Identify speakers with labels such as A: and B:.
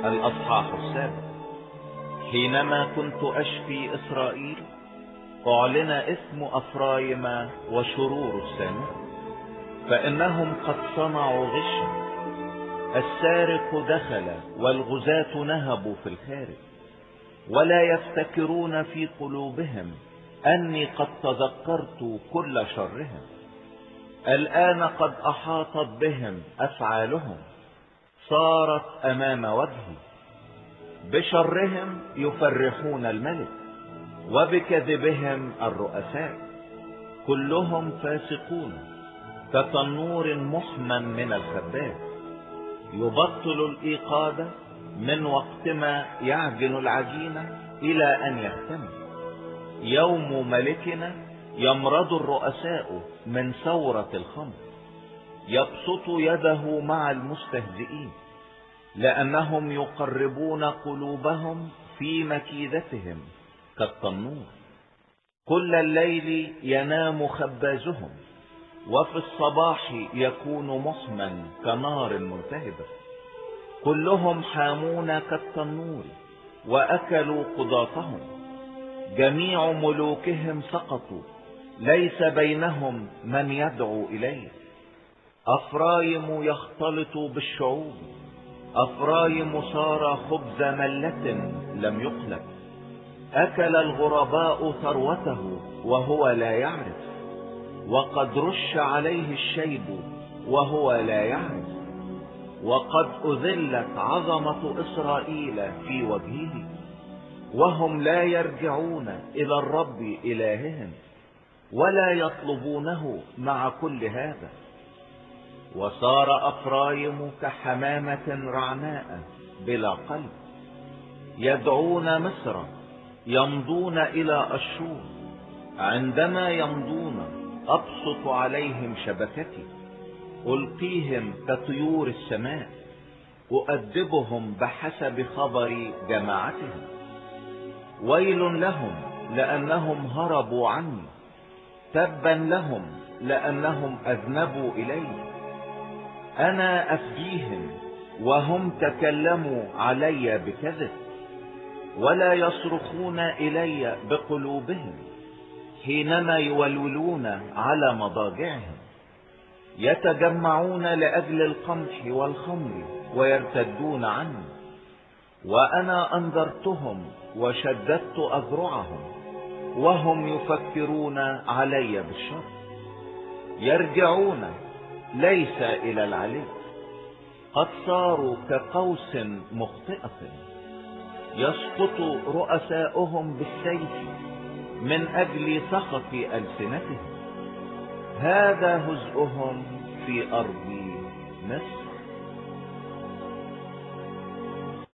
A: الأصحاح 7. حينما كنت أشفي إسرائيل أعلن اسم أفرايم وشرور السامرة، فإنهم قد صنعوا غشا. السارق دخل والغزاة نهبوا في الخارج، ولا يفتكرون في قلوبهم أني قد تذكرت كل شرهم. الآن قد أحاطت بهم أفعالهم، صارت أمام وجهي. بشرهم يفرحون الملك، وبكذبهم الرؤساء. كلهم فاسقون كتنور محمى من الخباز. يبطل الإيقاد من وقتما يعجن العجينة إلى أن يختم. يوم ملكنا يمرض الرؤساء من ثورة الخمر. يبسط يده مع المستهزئين، لأنهم يقربون قلوبهم في مكيدتهم كالتنور. كل الليل ينام خبازهم، وفي الصباح يكون محمى كنار ملتهبة. كلهم حامون كالتنور وأكلوا قضاتهم. جميع ملوكهم سقطوا، ليس بينهم من يدعو إليه. أفرايم يختلط بالشعوب، أفرايم صار خبز ملة لم يقلب. أكل الغرباء ثروته وهو لا يعرف، وقد رش عليه الشيب وهو لا يعرف. وقد أذلت عظمة إسرائيل في وجهه، وهم لا يرجعون إلى الرب إلههم، ولا يطلبونه مع كل هذا. وصار أفرايم كحمامة رعناء بلا قلب. يدعون مصر، يمضون إلى أشور. عندما يمضون أبسط عليهم شبكتي، ألقيهم كطيور السماء. أؤدبهم بحسب خبر جماعتهم. ويل لهم لأنهم هربوا عني، تبا لهم لأنهم أذنبوا إلي. أنا أفديهم وهم تكلموا علي بكذب، ولا يصرخون إلي بقلوبهم حينما يولولون على مضاجعهم. يتجمعون لأجل القمح والخمر ويرتدون عني، وأنا أنذرتهم وشددت أذرعهم، وهم يفكرون علي بالشر. يرجعون ليس إلى العلي، قد صاروا كقوس مخطئة. يسقط رؤساؤهم بالسيف من أجل سخط ألسنتهم. هذا هزءهم في أرض مصر.